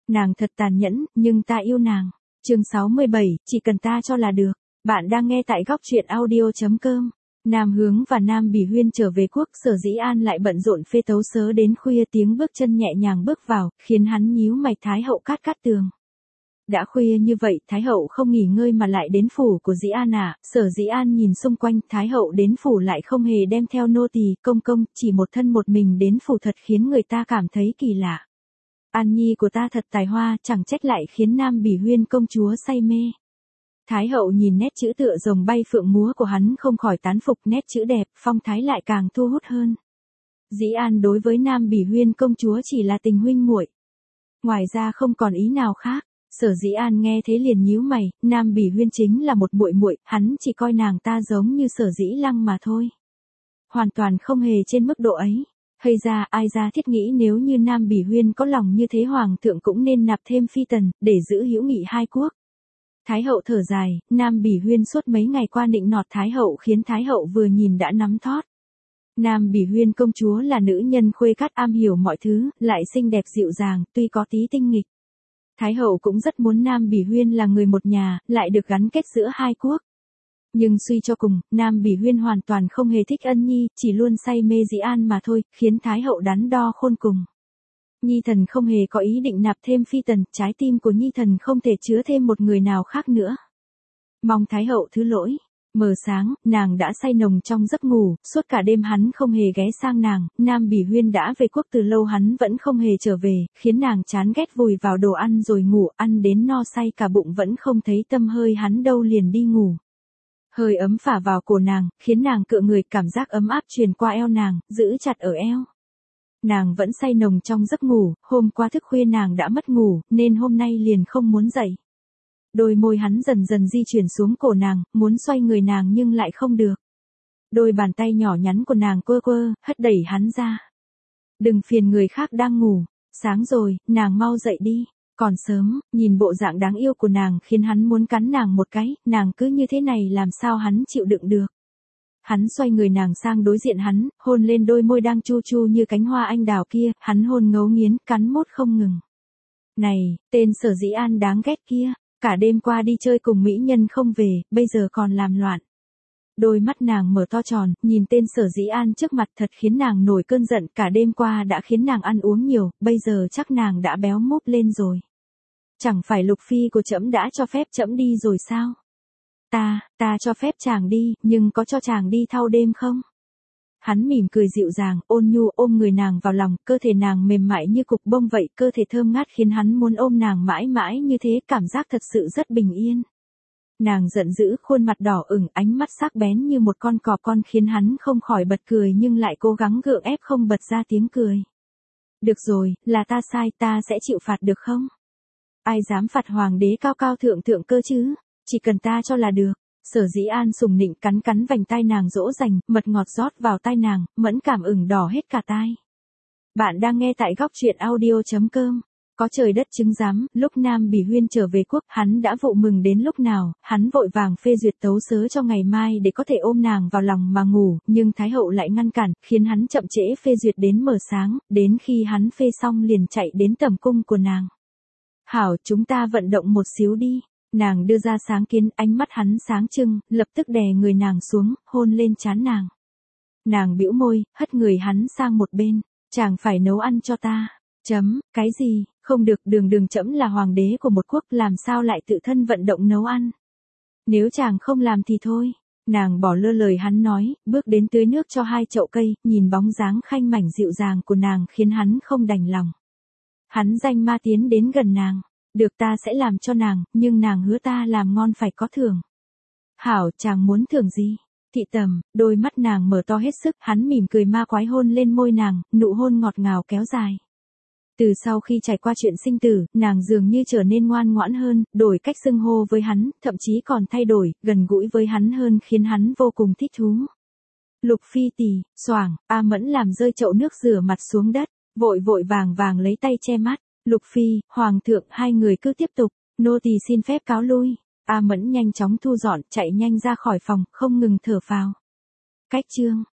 Nàng thật tàn nhẫn, nhưng ta yêu nàng. Chương 67, chỉ cần ta cho là được. Bạn đang nghe tại góc truyện audio.com. Nam Hướng và Nam Bỉ Huyên trở về quốc, Sở Dĩ An lại bận rộn phê tấu sớ đến khuya, tiếng bước chân nhẹ nhàng bước vào, khiến hắn nhíu mày. Thái hậu Cát Cát Tường. Đã khuya như vậy, Thái hậu không nghỉ ngơi mà lại đến phủ của Dĩ An à? Sở Dĩ An nhìn xung quanh, Thái hậu đến phủ lại không hề đem theo nô tỳ, công công, chỉ một thân một mình đến phủ thật khiến người ta cảm thấy kỳ lạ. An nhi của ta thật tài hoa, chẳng trách lại khiến Nam Bỉ Huyên công chúa say mê. Thái hậu nhìn nét chữ tựa rồng bay phượng múa của hắn không khỏi tán phục, nét chữ đẹp, phong thái lại càng thu hút hơn. Dĩ An đối với Nam Bỉ Huyên công chúa chỉ là tình huynh muội, ngoài ra không còn ý nào khác. Sở Dĩ An nghe thế liền nhíu mày, Nam Bỉ Huyên chính là một muội muội, hắn chỉ coi nàng ta giống như Sở Dĩ Lăng mà thôi. Hoàn toàn không hề trên mức độ ấy. Hay ra, ai ra thiết nghĩ nếu như Nam Bỉ Huyên có lòng như thế, hoàng thượng cũng nên nạp thêm phi tần, để giữ hữu nghị hai quốc. Thái hậu thở dài, Nam Bỉ Huyên suốt mấy ngày qua nịnh nọt Thái hậu khiến Thái hậu vừa nhìn đã nắm thót. Nam Bỉ Huyên công chúa là nữ nhân khuê cát, am hiểu mọi thứ, lại xinh đẹp dịu dàng, tuy có tí tinh nghịch. Thái hậu cũng rất muốn Nam Bỉ Huyên là người một nhà, lại được gắn kết giữa hai quốc. Nhưng suy cho cùng, Nam Bỉ Huyên hoàn toàn không hề thích Ân Nhi, chỉ luôn say mê Dĩ An mà thôi, khiến Thái hậu đắn đo khôn cùng. Nhi thần không hề có ý định nạp thêm phi tần, trái tim của Nhi thần không thể chứa thêm một người nào khác nữa. Mong Thái hậu thứ lỗi. Mờ sáng, nàng đã say nồng trong giấc ngủ, suốt cả đêm hắn không hề ghé sang nàng, Nam Bỉ Huyên đã về quốc từ lâu hắn vẫn không hề trở về, khiến nàng chán ghét vùi vào đồ ăn rồi ngủ, ăn đến no say cả bụng vẫn không thấy tăm hơi hắn đâu liền đi ngủ. Hơi ấm phả vào cổ nàng, khiến nàng cựa người, cảm giác ấm áp truyền qua eo nàng, giữ chặt ở eo. Nàng vẫn say nồng trong giấc ngủ, hôm qua thức khuya nàng đã mất ngủ, nên hôm nay liền không muốn dậy. Đôi môi hắn dần dần di chuyển xuống cổ nàng, muốn xoay người nàng nhưng lại không được. Đôi bàn tay nhỏ nhắn của nàng quơ quơ, hất đẩy hắn ra. Đừng phiền người khác đang ngủ, sáng rồi, nàng mau dậy đi. Còn sớm, nhìn bộ dạng đáng yêu của nàng khiến hắn muốn cắn nàng một cái, nàng cứ như thế này làm sao hắn chịu đựng được. Hắn xoay người nàng sang đối diện hắn, hôn lên đôi môi đang chu chu như cánh hoa anh đào kia, hắn hôn ngấu nghiến, cắn mốt không ngừng. Này, tên Sở Dĩ An đáng ghét kia, cả đêm qua đi chơi cùng mỹ nhân không về, bây giờ còn làm loạn. Đôi mắt nàng mở to tròn, nhìn tên Sở Dĩ An trước mặt thật khiến nàng nổi cơn giận, cả đêm qua đã khiến nàng ăn uống nhiều, bây giờ chắc nàng đã béo múp lên rồi. Chẳng phải Lục Phi của trẫm đã cho phép trẫm đi rồi sao? Ta cho phép chàng đi, nhưng có cho chàng đi thâu đêm không? Hắn mỉm cười dịu dàng, ôn nhu ôm người nàng vào lòng, cơ thể nàng mềm mại như cục bông vậy, cơ thể thơm ngát khiến hắn muốn ôm nàng mãi mãi như thế, cảm giác thật sự rất bình yên. Nàng giận dữ, khuôn mặt đỏ ửng, ánh mắt sắc bén như một con cọp con khiến hắn không khỏi bật cười nhưng lại cố gắng gượng ép không bật ra tiếng cười. Được rồi, là ta sai, ta sẽ chịu phạt được không? Ai dám phạt hoàng đế cao cao thượng thượng cơ chứ? Chỉ cần ta cho là được. Sở Dĩ An sùng nịnh cắn cắn vành tai nàng dỗ dành, mật ngọt rót vào tai nàng, mẫn cảm ửng đỏ hết cả tai. Bạn đang nghe tại góc truyện audio.com. Có trời đất chứng giám, lúc Nam Bỉ Huyên trở về quốc, hắn đã vội mừng đến lúc nào, hắn vội vàng phê duyệt tấu sớ cho ngày mai để có thể ôm nàng vào lòng mà ngủ, nhưng Thái hậu lại ngăn cản, khiến hắn chậm trễ phê duyệt đến mờ sáng, đến khi hắn phê xong liền chạy đến tẩm cung của nàng. Hảo, chúng ta vận động một xíu đi. Nàng đưa ra sáng kiến, ánh mắt hắn sáng trưng, lập tức đè người nàng xuống, hôn lên trán nàng. Nàng bĩu môi, hất người hắn sang một bên, chàng phải nấu ăn cho ta. Cái gì, không được, đường trẫm là hoàng đế của một quốc, làm sao lại tự thân vận động nấu ăn. Nếu chàng không làm thì thôi. Nàng bỏ lơ lời hắn nói, bước đến tưới nước cho 2 chậu cây, nhìn bóng dáng khanh mảnh dịu dàng của nàng khiến hắn không đành lòng. Hắn danh ma tiến đến gần nàng. Được, ta sẽ làm cho nàng, nhưng nàng hứa ta làm ngon phải có thưởng. Hảo, chàng muốn thưởng gì? Thị tầm, đôi mắt nàng mở to hết sức, hắn mỉm cười ma quái hôn lên môi nàng, nụ hôn ngọt ngào kéo dài. Từ sau khi trải qua chuyện sinh tử, nàng dường như trở nên ngoan ngoãn hơn, đổi cách xưng hô với hắn, thậm chí còn thay đổi, gần gũi với hắn hơn khiến hắn vô cùng thích thú. Lục Phi tỳ, xoảng, A Mẫn làm rơi chậu nước rửa mặt xuống đất, vội vàng lấy tay che mắt. Lục Phi, Hoàng thượng, hai người cứ tiếp tục, nô tỳ xin phép cáo lui. A Mẫn nhanh chóng thu dọn, chạy nhanh ra khỏi phòng, không ngừng thở phào. Cách chương